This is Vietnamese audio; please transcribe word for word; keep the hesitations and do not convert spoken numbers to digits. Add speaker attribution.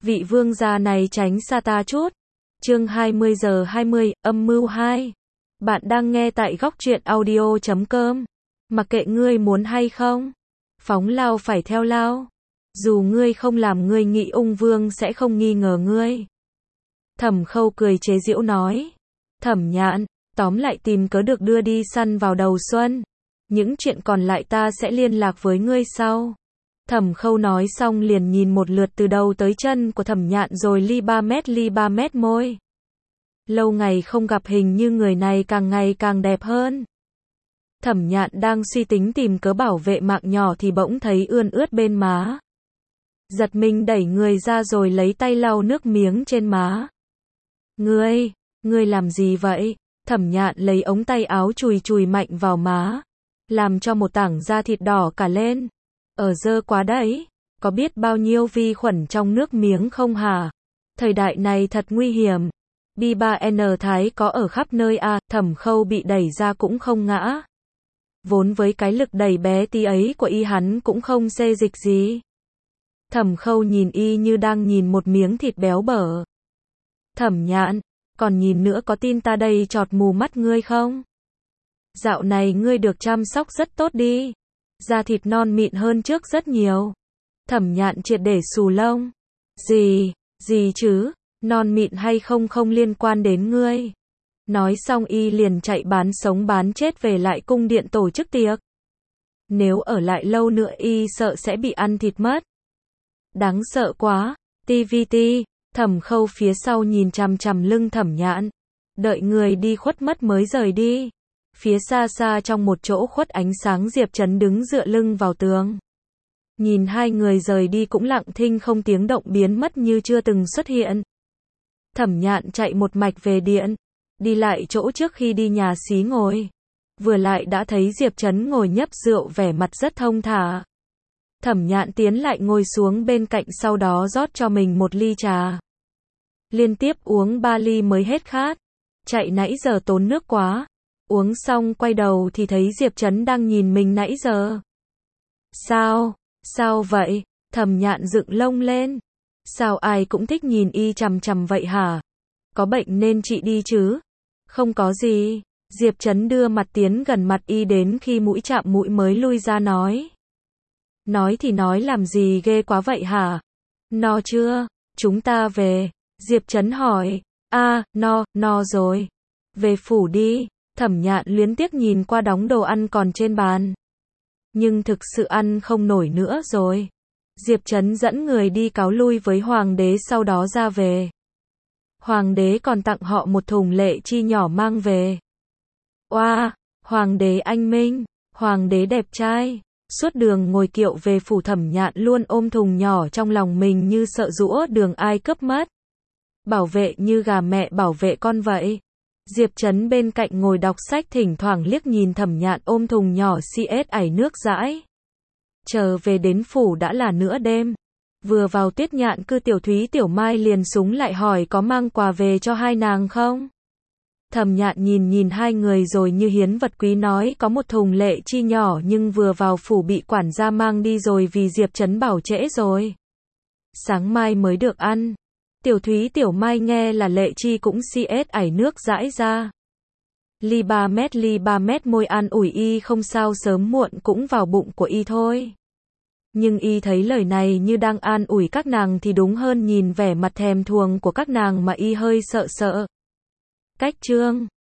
Speaker 1: vị vương gia này tránh xa ta chút. Chương hai mươi giờ hai mươi, âm mưu hai. Bạn đang nghe tại góc truyện audio chấm com. Mặc kệ ngươi muốn hay không, phóng lao phải theo lao. Dù ngươi không làm, ngươi nghĩ ung vương sẽ không nghi ngờ ngươi. Thẩm Khâu cười chế giễu nói. Thẩm Nhạn, tóm lại tìm cớ được đưa đi săn vào đầu xuân. Những chuyện còn lại ta sẽ liên lạc với ngươi sau. Thẩm Khâu nói xong liền nhìn một lượt từ đầu tới chân của Thẩm Nhạn rồi li ba mét li ba mét môi. Lâu ngày không gặp, hình như người này càng ngày càng đẹp hơn. Thẩm Nhạn đang suy tính tìm cớ bảo vệ mạng nhỏ thì bỗng thấy ươn ướt bên má. Giật mình đẩy người ra rồi lấy tay lau nước miếng trên má. Ngươi, ngươi làm gì vậy? Thẩm Nhạn lấy ống tay áo chùi chùi mạnh vào má, làm cho một tảng da thịt đỏ cả lên. Ở dơ quá đấy, có biết bao nhiêu vi khuẩn trong nước miếng không hả? Thời đại này thật nguy hiểm. B ba N Thái có ở khắp nơi à, Thẩm Khâu bị đẩy ra cũng không ngã. Vốn với cái lực đẩy bé tí ấy của y hắn cũng không xê dịch gì. Thẩm Khâu nhìn y như đang nhìn một miếng thịt béo bở. Thẩm Nhạn, còn nhìn nữa, có tin ta đây chọt mù mắt ngươi không? Dạo này ngươi được chăm sóc rất tốt đi. Da thịt non mịn hơn trước rất nhiều. Thẩm Nhạn triệt để xù lông. Gì, gì chứ, non mịn hay không không liên quan đến ngươi. Nói xong y liền chạy bán sống bán chết về lại cung điện tổ chức tiệc. Nếu ở lại lâu nữa y sợ sẽ bị ăn thịt mất. Đáng sợ quá. tê vê tê, Thẩm Khâu phía sau nhìn chằm chằm lưng Thẩm Nhạn. Đợi người đi khuất mất mới rời đi. Phía xa xa trong một chỗ khuất ánh sáng, Diệp Trấn đứng dựa lưng vào tường. Nhìn hai người rời đi cũng lặng thinh không tiếng động biến mất như chưa từng xuất hiện. Thẩm Nhạn chạy một mạch về điện, đi lại chỗ trước khi đi nhà xí ngồi. Vừa lại đã thấy Diệp Trấn ngồi nhấp rượu, vẻ mặt rất thông thả. Thẩm Nhạn tiến lại ngồi xuống bên cạnh, sau đó rót cho mình một ly trà. Liên tiếp uống ba ly mới hết khát. Chạy nãy giờ tốn nước quá. Uống xong quay đầu thì thấy Diệp Trấn đang nhìn mình nãy giờ. Sao? Sao vậy? Thẩm Nhạn dựng lông lên. Sao ai cũng thích nhìn y chằm chằm vậy hả? Có bệnh nên trị đi chứ? Không có gì. Diệp Trấn đưa mặt tiến gần mặt y đến khi mũi chạm mũi mới lui ra nói. Nói thì nói làm gì ghê quá vậy hả? No chưa? Chúng ta về. Diệp Trấn hỏi. A, à, no, no rồi. Về phủ đi. Thẩm Nhạn luyến tiếc nhìn qua đống đồ ăn còn trên bàn. Nhưng thực sự ăn không nổi nữa rồi. Diệp Trấn dẫn người đi cáo lui với hoàng đế, sau đó ra về. Hoàng đế còn tặng họ một thùng lệ chi nhỏ mang về. Oa, wow, hoàng đế anh minh, hoàng đế đẹp trai. Suốt đường ngồi kiệu về phủ, Thẩm Nhạn luôn ôm thùng nhỏ trong lòng mình như sợ giũa đường ai cướp mất. Bảo vệ như gà mẹ bảo vệ con vậy. Diệp Trấn bên cạnh ngồi đọc sách, thỉnh thoảng liếc nhìn Thẩm Nhạn ôm thùng nhỏ xê ét ải nước dãi. Chờ về đến phủ đã là nửa đêm. Vừa vào Tuyết Nhạn cư, Tiểu Thúy Tiểu Mai liền súng lại hỏi có mang quà về cho hai nàng không? Thẩm Nhạn nhìn nhìn hai người rồi như hiến vật quý nói có một thùng lệ chi nhỏ, nhưng vừa vào phủ bị quản gia mang đi rồi vì Diệp Trấn bảo trễ rồi. Sáng mai mới được ăn. Tiểu Thúy Tiểu Mai nghe là lệ chi cũng xê ét ải nước dãi ra. Ly ba mét ly ba mét môi an ủi y không sao, sớm muộn cũng vào bụng của y thôi. Nhưng y thấy lời này như đang an ủi các nàng thì đúng hơn, nhìn vẻ mặt thèm thuồng của các nàng mà y hơi sợ sợ. Cách chương